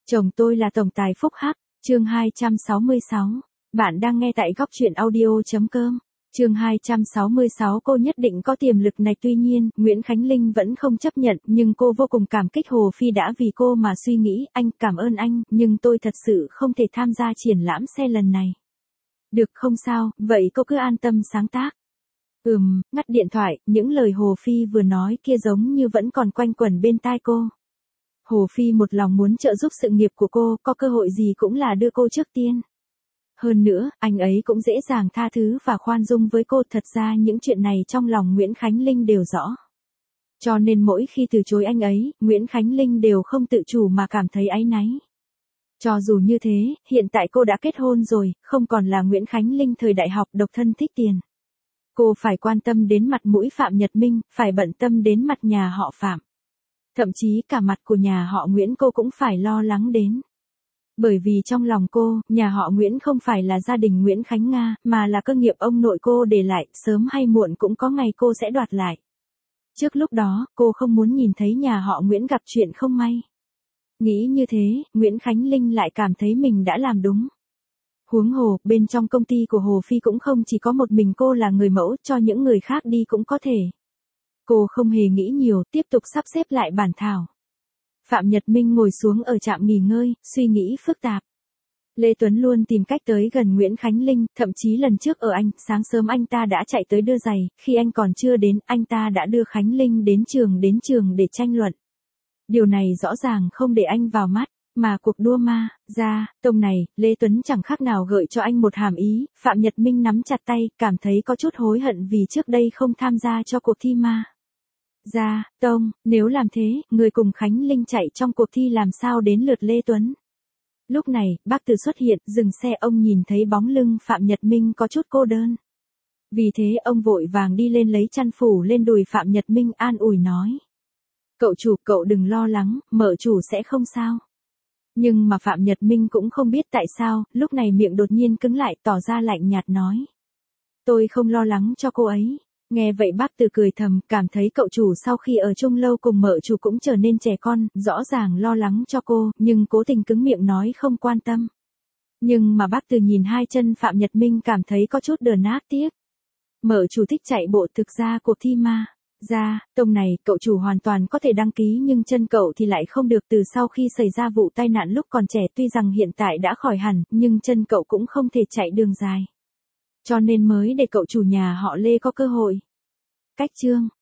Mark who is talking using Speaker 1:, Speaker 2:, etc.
Speaker 1: Chồng tôi là tổng tài phúc hắc, chương 266. Bạn đang nghe tại góc truyện audio.com. Chương 266. Cô nhất định có tiềm lực này, tuy nhiên, Nguyễn Khánh Linh vẫn không chấp nhận, nhưng cô vô cùng cảm kích Hồ Phi đã vì cô mà suy nghĩ, anh cảm ơn anh, nhưng tôi thật sự không thể tham gia triển lãm xe lần này. Được, không sao, vậy cô cứ an tâm sáng tác. Ngắt điện thoại, những lời Hồ Phi vừa nói kia giống như vẫn còn quanh quẩn bên tai cô. Hồ Phi một lòng muốn trợ giúp sự nghiệp của cô, có cơ hội gì cũng là đưa cô trước tiên. Hơn nữa, anh ấy cũng dễ dàng tha thứ và khoan dung với cô, thật ra những chuyện này trong lòng Nguyễn Khánh Linh đều rõ. Cho nên mỗi khi từ chối anh ấy, Nguyễn Khánh Linh đều không tự chủ mà cảm thấy áy náy. Cho dù như thế, hiện tại cô đã kết hôn rồi, không còn là Nguyễn Khánh Linh thời đại học độc thân thích tiền. Cô phải quan tâm đến mặt mũi Phạm Nhật Minh, phải bận tâm đến mặt nhà họ Phạm. Thậm chí cả mặt của nhà họ Nguyễn cô cũng phải lo lắng đến. Bởi vì trong lòng cô, nhà họ Nguyễn không phải là gia đình Nguyễn Khánh Nga, mà là cơ nghiệp ông nội cô để lại, sớm hay muộn cũng có ngày cô sẽ đoạt lại. Trước lúc đó, cô không muốn nhìn thấy nhà họ Nguyễn gặp chuyện không may. Nghĩ như thế, Nguyễn Khánh Linh lại cảm thấy mình đã làm đúng. Huống hồ, bên trong công ty của Hồ Phi cũng không chỉ có một mình cô là người mẫu, cho những người khác đi cũng có thể. Cô không hề nghĩ nhiều, tiếp tục sắp xếp lại bản thảo. Phạm Nhật Minh ngồi xuống ở trạm nghỉ ngơi, suy nghĩ phức tạp. Lê Tuấn luôn tìm cách tới gần Nguyễn Khánh Linh, thậm chí lần trước ở anh, sáng sớm anh ta đã chạy tới đưa giày, khi anh còn chưa đến, anh ta đã đưa Khánh Linh đến trường để tranh luận. Điều này rõ ràng không để anh vào mắt, mà cuộc đua ma, ra, tông này, Lê Tuấn chẳng khác nào gợi cho anh một hàm ý, Phạm Nhật Minh nắm chặt tay, cảm thấy có chút hối hận vì trước đây không tham gia cho cuộc thi ma. Ra, tông, nếu làm thế, người cùng Khánh Linh chạy trong cuộc thi làm sao đến lượt Lê Tuấn. Lúc này, bác Từ xuất hiện, dừng xe, ông nhìn thấy bóng lưng Phạm Nhật Minh có chút cô đơn. Vì thế ông vội vàng đi lên lấy chăn phủ lên đùi Phạm Nhật Minh, an ủi nói. Cậu chủ, cậu đừng lo lắng, mợ chủ sẽ không sao. Nhưng mà Phạm Nhật Minh cũng không biết tại sao, lúc này miệng đột nhiên cứng lại, tỏ ra lạnh nhạt nói. Tôi không lo lắng cho cô ấy. Nghe vậy bác Từ cười thầm, cảm thấy cậu chủ sau khi ở chung lâu cùng mợ chủ cũng trở nên trẻ con, rõ ràng lo lắng cho cô, nhưng cố tình cứng miệng nói không quan tâm. Nhưng mà bác Từ nhìn hai chân Phạm Nhật Minh cảm thấy có chút đờn ác tiếc. Mợ chủ thích chạy bộ, thực ra cuộc thi ma. Ra, tông này, cậu chủ hoàn toàn có thể đăng ký nhưng chân cậu thì lại không được, từ sau khi xảy ra vụ tai nạn lúc còn trẻ, tuy rằng hiện tại đã khỏi hẳn, nhưng chân cậu cũng không thể chạy đường dài. Cho nên mới để cậu chủ nhà họ Lê có cơ hội. Cách chương